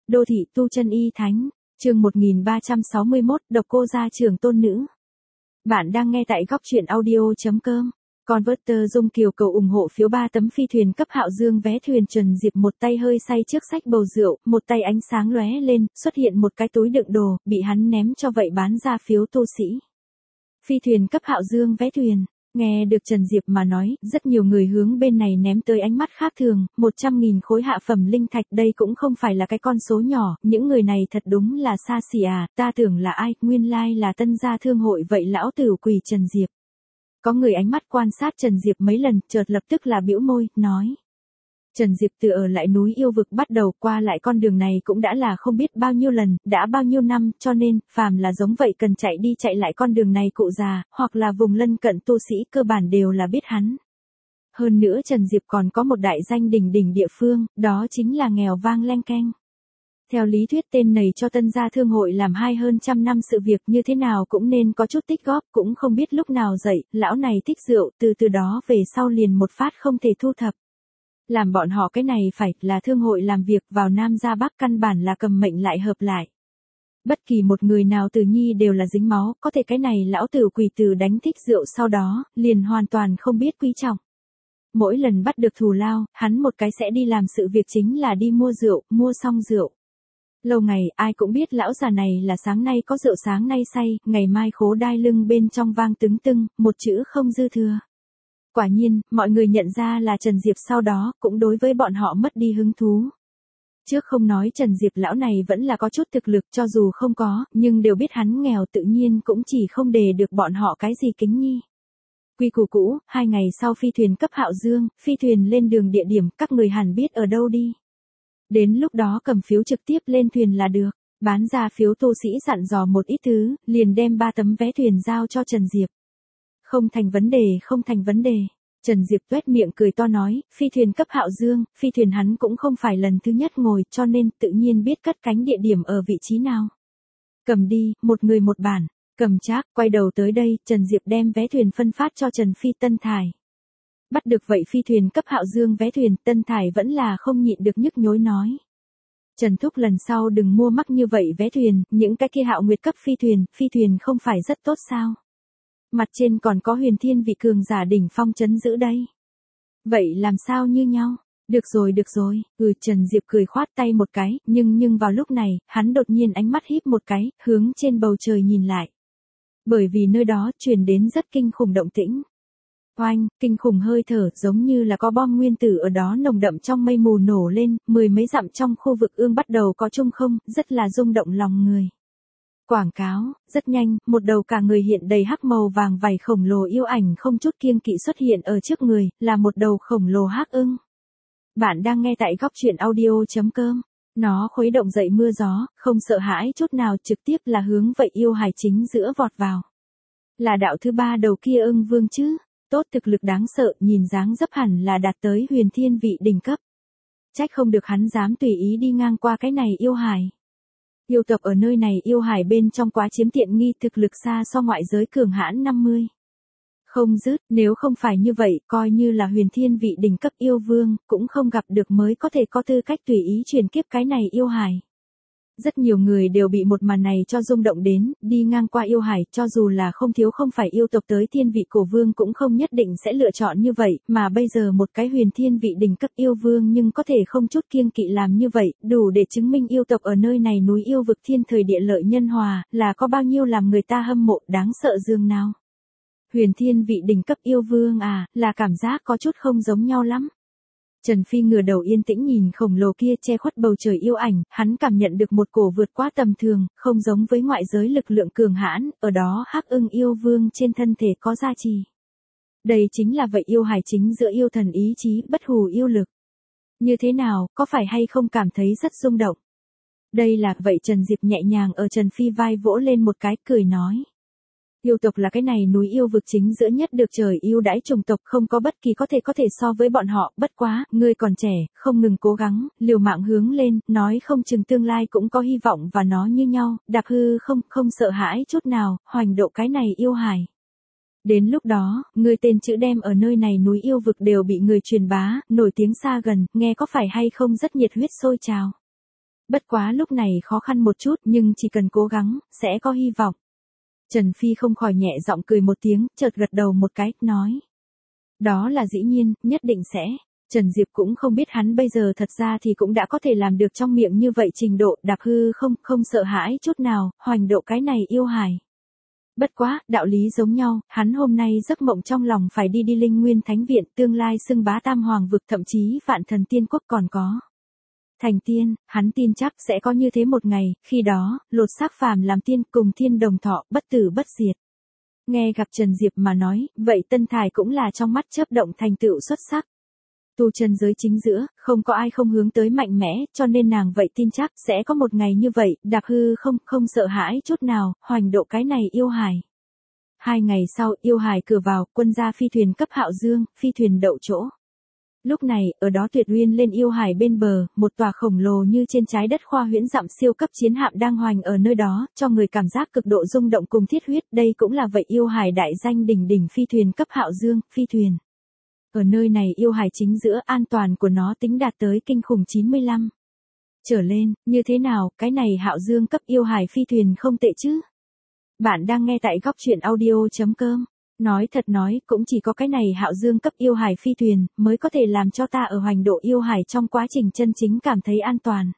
Đô thị tu chân y thánh, chương 1361, độc cô gia trường tôn nữ. Bạn đang nghe tại góc truyện audio.com. Converter Dung Kiều cầu ủng hộ phiếu 3 tấm phi thuyền cấp Hạo Dương vé thuyền Trần Diệp một tay hơi say trước sách bầu rượu, một tay ánh sáng lóe lên, xuất hiện một cái túi đựng đồ, bị hắn ném cho vậy bán ra phiếu tu sĩ. Phi thuyền cấp Hạo Dương vé thuyền. Nghe được Trần Diệp mà nói, rất nhiều người hướng bên này ném tới ánh mắt khác thường, 100.000 khối hạ phẩm linh thạch đây cũng không phải là cái con số nhỏ, những người này thật đúng là xa xỉ à, ta tưởng là ai, nguyên lai là Tân Gia Thương hội vậy lão tử quỷ Trần Diệp. Có người ánh mắt quan sát Trần Diệp mấy lần, chợt lập tức là bĩu môi, nói. Trần Diệp từ ở lại núi yêu vực bắt đầu qua lại con đường này cũng đã là không biết bao nhiêu lần, đã bao nhiêu năm, cho nên, phàm là giống vậy cần chạy đi chạy lại con đường này cụ già, hoặc là vùng lân cận tu sĩ cơ bản đều là biết hắn. Hơn nữa Trần Diệp còn có một đại danh đỉnh đỉnh địa phương, đó chính là nghèo vang leng keng. Theo lý thuyết tên này cho Tân Gia Thương hội làm hơn trăm năm sự việc như thế nào cũng nên có chút tích góp, cũng không biết lúc nào dậy, lão này thích rượu, từ đó về sau liền một phát không thể thu thập. Làm bọn họ cái này phải là thương hội làm việc vào Nam ra Bắc căn bản là cầm mệnh lại hợp lại. Bất kỳ một người nào từ nhi đều là dính máu, có thể cái này lão tử quỷ tử đánh thích rượu sau đó, liền hoàn toàn không biết quý trọng. Mỗi lần bắt được thù lao, hắn một cái sẽ đi làm sự việc chính là đi mua rượu, mua xong rượu. Lâu ngày ai cũng biết lão già này là sáng nay có rượu sáng nay say, ngày mai khố đai lưng bên trong vang tứng tưng, một chữ không dư thừa. Quả nhiên, mọi người nhận ra là Trần Diệp sau đó, cũng đối với bọn họ mất đi hứng thú. Trước không nói Trần Diệp lão này vẫn là có chút thực lực cho dù không có, nhưng đều biết hắn nghèo tự nhiên cũng chỉ không đề được bọn họ cái gì kính nhi. Quy củ cũ, 2 ngày sau phi thuyền cấp Hạo Dương, phi thuyền lên đường địa điểm các người hẳn biết ở đâu đi. Đến lúc đó cầm phiếu trực tiếp lên thuyền là được, bán ra phiếu tu sĩ dặn dò một ít thứ, liền đem 3 tấm vé thuyền giao cho Trần Diệp. Không thành vấn đề, không thành vấn đề. Trần Diệp tuét miệng cười to nói, phi thuyền cấp Hạo Dương, phi thuyền hắn cũng không phải lần thứ nhất ngồi cho nên tự nhiên biết cất cánh địa điểm ở vị trí nào. Cầm đi, một người một bản, cầm trác, quay đầu tới đây, Trần Diệp đem vé thuyền phân phát cho Trần Phi Tân Thải. Bắt được vậy phi thuyền cấp Hạo Dương vé thuyền, Tân Thải vẫn là không nhịn được nhức nhối nói. Trần Thúc lần sau đừng mua mắc như vậy vé thuyền, những cái kia Hạo Nguyệt cấp phi thuyền không phải rất tốt sao? Mặt trên còn có Huyền Thiên vị cường giả đỉnh phong trấn giữ đây. Vậy làm sao như nhau? Được rồi, Trần Diệp cười khoát tay một cái, nhưng vào lúc này, hắn đột nhiên ánh mắt híp một cái, hướng trên bầu trời nhìn lại. Bởi vì nơi đó truyền đến rất kinh khủng động tĩnh. Oanh, kinh khủng hơi thở giống như là có bom nguyên tử ở đó nồng đậm trong mây mù nổ lên, 10 mấy dặm trong khu vực ương bắt đầu có trung không, rất là rung động lòng người. Quảng cáo, rất nhanh, một đầu cả người hiện đầy hắc màu vàng vảy khổng lồ yêu ảnh không chút kiêng kỵ xuất hiện ở trước người, là một đầu khổng lồ hắc ưng. Bạn đang nghe tại góc truyện audio.com. Nó khuấy động dậy mưa gió, không sợ hãi chút nào, trực tiếp là hướng vậy yêu hài chính giữa vọt vào. Là đạo thứ 3 đầu kia ưng vương chứ, tốt thực lực đáng sợ, nhìn dáng dấp hẳn là đạt tới Huyền Thiên vị đỉnh cấp. Trách không được hắn dám tùy ý đi ngang qua cái này yêu hài. Yêu tộc ở nơi này yêu hải bên trong quá chiếm tiện nghi, thực lực xa so ngoại giới cường hãn 50. Không dứt, nếu không phải như vậy, coi như là Huyền Thiên vị đỉnh cấp yêu vương, cũng không gặp được mới có thể có tư cách tùy ý truyền kiếp cái này yêu hải. Rất nhiều người đều bị một màn này cho rung động đến, đi ngang qua yêu hải, cho dù là không thiếu không phải yêu tộc tới thiên vị cổ vương cũng không nhất định sẽ lựa chọn như vậy, mà bây giờ một cái Huyền Thiên vị đỉnh cấp yêu vương nhưng có thể không chút kiêng kỵ làm như vậy, đủ để chứng minh yêu tộc ở nơi này núi yêu vực thiên thời địa lợi nhân hòa, là có bao nhiêu làm người ta hâm mộ đáng sợ dương nào. Huyền Thiên vị đỉnh cấp yêu vương à, là cảm giác có chút không giống nhau lắm. Trần Phi ngửa đầu yên tĩnh nhìn khổng lồ kia che khuất bầu trời yêu ảnh, hắn cảm nhận được một cổ vượt quá tầm thường, không giống với ngoại giới lực lượng cường hãn, ở đó hắc ưng yêu vương trên thân thể có gia trì. Đây chính là vậy yêu hài chính giữa yêu thần ý chí, bất hủ yêu lực. Như thế nào, có phải hay không cảm thấy rất rung động? Đây là vậy Trần Diệp nhẹ nhàng ở Trần Phi vai vỗ lên một cái, cười nói. Yêu tộc là cái này núi yêu vực chính giữa nhất được trời yêu đãi chủng tộc, không có bất kỳ có thể so với bọn họ, bất quá, ngươi còn trẻ, không ngừng cố gắng, liều mạng hướng lên, nói không chừng tương lai cũng có hy vọng và nó như nhau, đạp hư không sợ hãi chút nào, hoành độ cái này yêu hài. Đến lúc đó, ngươi tên chữ đem ở nơi này núi yêu vực đều bị người truyền bá, nổi tiếng xa gần, nghe có phải hay không rất nhiệt huyết sôi trào. Bất quá lúc này khó khăn một chút nhưng chỉ cần cố gắng, sẽ có hy vọng. Trần Phi không khỏi nhẹ giọng cười một tiếng, chợt gật đầu một cái, nói. Đó là dĩ nhiên, nhất định sẽ. Trần Diệp cũng không biết hắn bây giờ thật ra thì cũng đã có thể làm được trong miệng như vậy trình độ đạp hư không sợ hãi chút nào, hoành độ cái này yêu hài. Bất quá, đạo lý giống nhau, hắn hôm nay giấc mộng trong lòng phải đi Linh Nguyên Thánh Viện, tương lai xưng bá tam hoàng vực thậm chí vạn thần tiên quốc còn có. Thành tiên, hắn tin chắc sẽ có như thế một ngày, khi đó, lột xác phàm làm tiên cùng thiên đồng thọ, bất tử bất diệt. Nghe gặp Trần Diệp mà nói, vậy Tân Thải cũng là trong mắt chớp động thành tựu xuất sắc. Tu chân giới chính giữa, không có ai không hướng tới mạnh mẽ, cho nên nàng vậy tin chắc sẽ có một ngày như vậy, đạp hư không sợ hãi chút nào, hoành độ cái này yêu hài. 2 ngày sau, yêu hài cửa vào, quân gia phi thuyền cấp Hạo Dương, phi thuyền đậu chỗ. Lúc này, ở đó tuyệt uyên lên yêu hài bên bờ, một tòa khổng lồ như trên trái đất khoa huyễn dặm siêu cấp chiến hạm đang hoành ở nơi đó, cho người cảm giác cực độ rung động cùng thiết huyết, đây cũng là vậy yêu hài đại danh đỉnh phi thuyền cấp Hạo Dương, phi thuyền. Ở nơi này yêu hài chính giữa an toàn của nó tính đạt tới kinh khủng 95. Trở lên, như thế nào, cái này Hạo Dương cấp yêu hài phi thuyền không tệ chứ? Bạn đang nghe tại góc truyện audio.com. Nói thật nói, cũng chỉ có cái này Hạo Dương cấp yêu hài phi thuyền, mới có thể làm cho ta ở hoành độ yêu hài trong quá trình chân chính cảm thấy an toàn.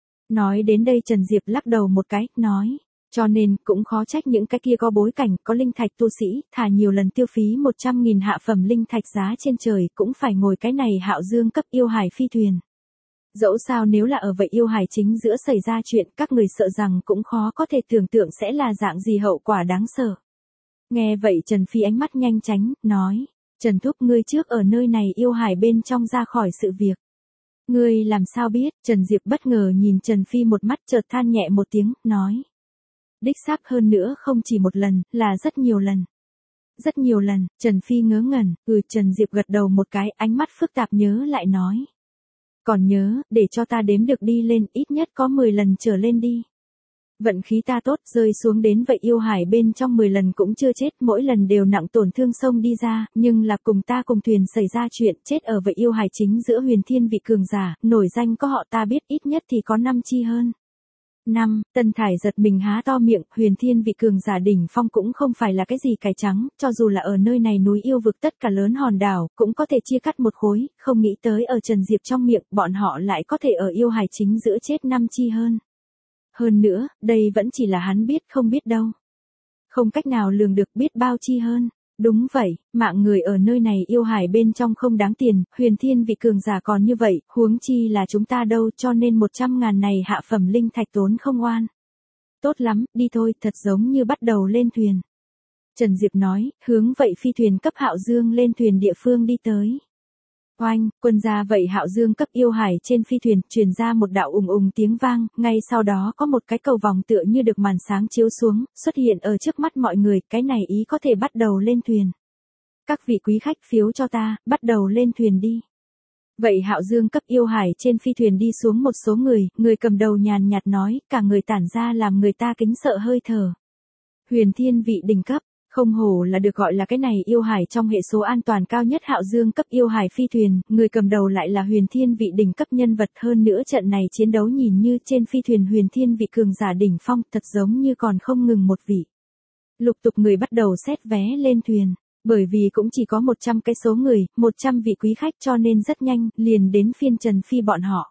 Nói đến đây Trần Diệp lắc đầu một cái, nói. Cho nên, cũng khó trách những cái kia có bối cảnh, có linh thạch tu sĩ, thà nhiều lần tiêu phí 100.000 hạ phẩm linh thạch giá trên trời, cũng phải ngồi cái này Hạo Dương cấp yêu hài phi thuyền. Dẫu sao nếu là ở vậy yêu hài chính giữa xảy ra chuyện, các người sợ rằng cũng khó có thể tưởng tượng sẽ là dạng gì hậu quả đáng sợ. Nghe vậy Trần Phi ánh mắt nhanh chánh, nói, Trần Thúc ngươi trước ở nơi này yêu hài bên trong ra khỏi sự việc. Ngươi làm sao biết, Trần Diệp bất ngờ nhìn Trần Phi một mắt chợt than nhẹ một tiếng, nói. Đích xác hơn nữa không chỉ một lần, là rất nhiều lần. Rất nhiều lần, Trần Phi ngớ ngẩn, Trần Diệp gật đầu một cái, ánh mắt phức tạp nhớ lại nói. Còn nhớ, để cho ta đếm được đi lên, ít nhất có 10 lần trở lên đi. Vận khí ta tốt, rơi xuống đến vậy yêu hải bên trong 10 lần cũng chưa chết, mỗi lần đều nặng tổn thương sông đi ra, nhưng là cùng ta cùng thuyền xảy ra chuyện, chết ở vậy yêu hải chính giữa huyền thiên vị cường giả, nổi danh có họ ta biết ít nhất thì có 5 chi hơn. 5. Tân Thải giật mình há to miệng, huyền thiên vị cường giả đỉnh phong cũng không phải là cái gì cải trắng, cho dù là ở nơi này núi yêu vực tất cả lớn hòn đảo, cũng có thể chia cắt một khối, không nghĩ tới ở Trần Diệp trong miệng, bọn họ lại có thể ở yêu hải chính giữa chết 5 chi hơn. Hơn nữa, đây vẫn chỉ là hắn biết không biết đâu. Không cách nào lường được biết bao chi hơn. Đúng vậy, mạng người ở nơi này yêu hải bên trong không đáng tiền, huyền thiên vị cường giả còn như vậy, huống chi là chúng ta đâu, cho nên 100.000 này hạ phẩm linh thạch tốn không oan. Tốt lắm, đi thôi, thật giống như bắt đầu lên thuyền. Trần Diệp nói, hướng vậy phi thuyền cấp Hạo Dương lên thuyền địa phương đi tới. Oanh, quân gia vậy Hạo Dương cấp yêu hải trên phi thuyền, truyền ra một đạo ùng tiếng vang, ngay sau đó có một cái cầu vòng tựa như được màn sáng chiếu xuống, xuất hiện ở trước mắt mọi người, cái này ý có thể bắt đầu lên thuyền. Các vị quý khách phiếu cho ta, bắt đầu lên thuyền đi. Vậy Hạo Dương cấp yêu hải trên phi thuyền đi xuống một số người cầm đầu nhàn nhạt nói, cả người tản ra làm người ta kính sợ hơi thở. Huyền thiên vị đỉnh cấp. Không hổ là được gọi là cái này yêu hải trong hệ số an toàn cao nhất Hạo Dương cấp yêu hải phi thuyền, người cầm đầu lại là huyền thiên vị đỉnh cấp nhân vật, hơn nữa trận này chiến đấu nhìn như trên phi thuyền huyền thiên vị cường giả đỉnh phong, thật giống như còn không ngừng một vị. Lục tục người bắt đầu xét vé lên thuyền, bởi vì cũng chỉ có 100 cái số người, 100 vị quý khách cho nên rất nhanh, liền đến phiên Trần Phi bọn họ.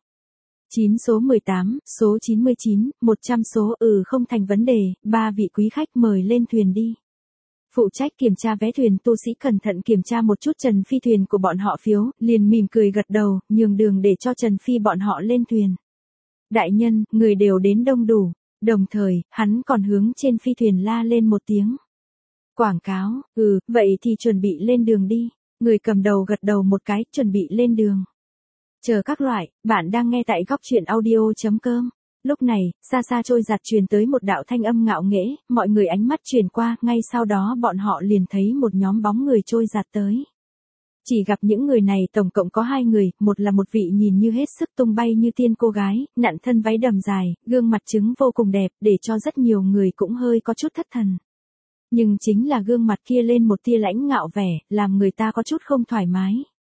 9 số 18, số 99, 100 số không thành vấn đề, 3 vị quý khách mời lên thuyền đi. Phụ trách kiểm tra vé thuyền tu sĩ cẩn thận kiểm tra một chút Trần Phi thuyền của bọn họ phiếu, liền mỉm cười gật đầu, nhường đường để cho Trần Phi bọn họ lên thuyền. Đại nhân, người đều đến đông đủ, đồng thời, hắn còn hướng trên phi thuyền la lên một tiếng. Quảng cáo, vậy thì chuẩn bị lên đường đi, người cầm đầu gật đầu một cái, chuẩn bị lên đường. Chờ các loại, bạn đang nghe tại góc truyện audio.com. Lúc này, xa xa trôi giạt truyền tới một đạo thanh âm ngạo nghễ, mọi người ánh mắt chuyển qua, ngay sau đó bọn họ liền thấy một nhóm bóng người trôi giạt tới. Chỉ gặp những người này tổng cộng có 2 người, một là một vị nhìn như hết sức tung bay như tiên cô gái, nặn thân váy đầm dài, gương mặt trứng vô cùng đẹp, để cho rất nhiều người cũng hơi có chút thất thần. Nhưng chính là gương mặt kia lên một tia lãnh ngạo vẻ, làm người ta có chút không thoải mái.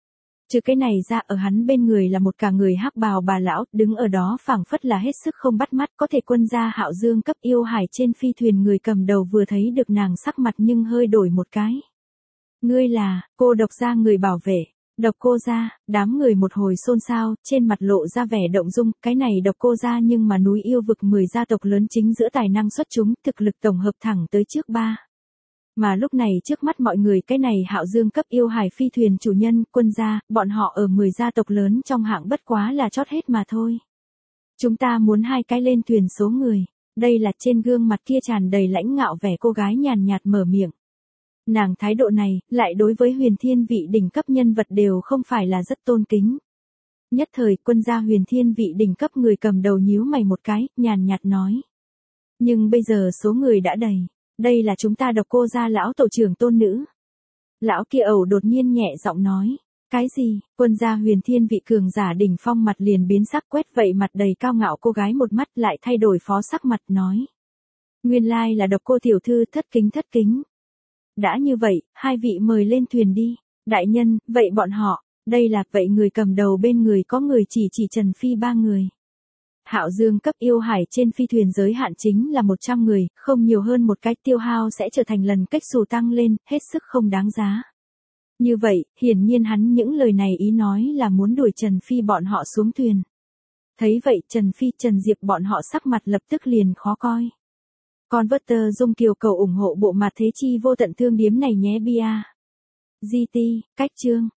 Trừ cái này ra ở hắn bên người là một cả người hắc bào bà lão, đứng ở đó phảng phất là hết sức không bắt mắt, có thể quân gia Hạo Dương cấp yêu hải trên phi thuyền người cầm đầu vừa thấy được nàng sắc mặt nhưng hơi đổi một cái. Ngươi là, cô độc gia người bảo vệ. Độc cô gia, đám người một hồi xôn xao, trên mặt lộ ra vẻ động dung, cái này độc cô gia nhưng mà núi yêu vực 10 gia tộc lớn chính giữa tài năng xuất chúng, thực lực tổng hợp thẳng tới trước ba. Mà lúc này trước mắt mọi người cái này Hạo Dương cấp yêu hải phi thuyền chủ nhân, quân gia, bọn họ ở 10 gia tộc lớn trong hạng bất quá là chót hết mà thôi. Chúng ta muốn 2 cái lên thuyền số người, đây là trên gương mặt kia tràn đầy lãnh ngạo vẻ cô gái nhàn nhạt mở miệng. Nàng thái độ này, lại đối với huyền thiên vị đỉnh cấp nhân vật đều không phải là rất tôn kính. Nhất thời quân gia huyền thiên vị đỉnh cấp người cầm đầu nhíu mày một cái, nhàn nhạt nói. Nhưng bây giờ số người đã đầy, đây là chúng ta độc cô gia lão tổ trưởng tôn nữ. Lão kia ẩu đột nhiên nhẹ giọng nói. Cái gì, quân gia huyền thiên vị cường giả đỉnh phong mặt liền biến sắc quét vậy mặt đầy cao ngạo cô gái một mắt lại thay đổi phó sắc mặt nói. Nguyên lai là độc cô tiểu thư thất kính. Đã như vậy, 2 vị mời lên thuyền đi. Đại nhân, vậy bọn họ, đây là vậy người cầm đầu bên người có người chỉ Trần Phi 3 người. Hạo Dương cấp yêu hải trên phi thuyền giới hạn chính là 100 người, không nhiều hơn một cái tiêu hao sẽ trở thành lần cách xù tăng lên, hết sức không đáng giá. Như vậy, hiển nhiên hắn những lời này ý nói là muốn đuổi Trần Phi bọn họ xuống thuyền. Thấy vậy Trần Phi Trần Diệp bọn họ sắc mặt lập tức liền khó coi. Converter Dung Kiều cầu ủng hộ bộ mặt thế chi vô tận thương điếm này nhé bia. GT, cách chương.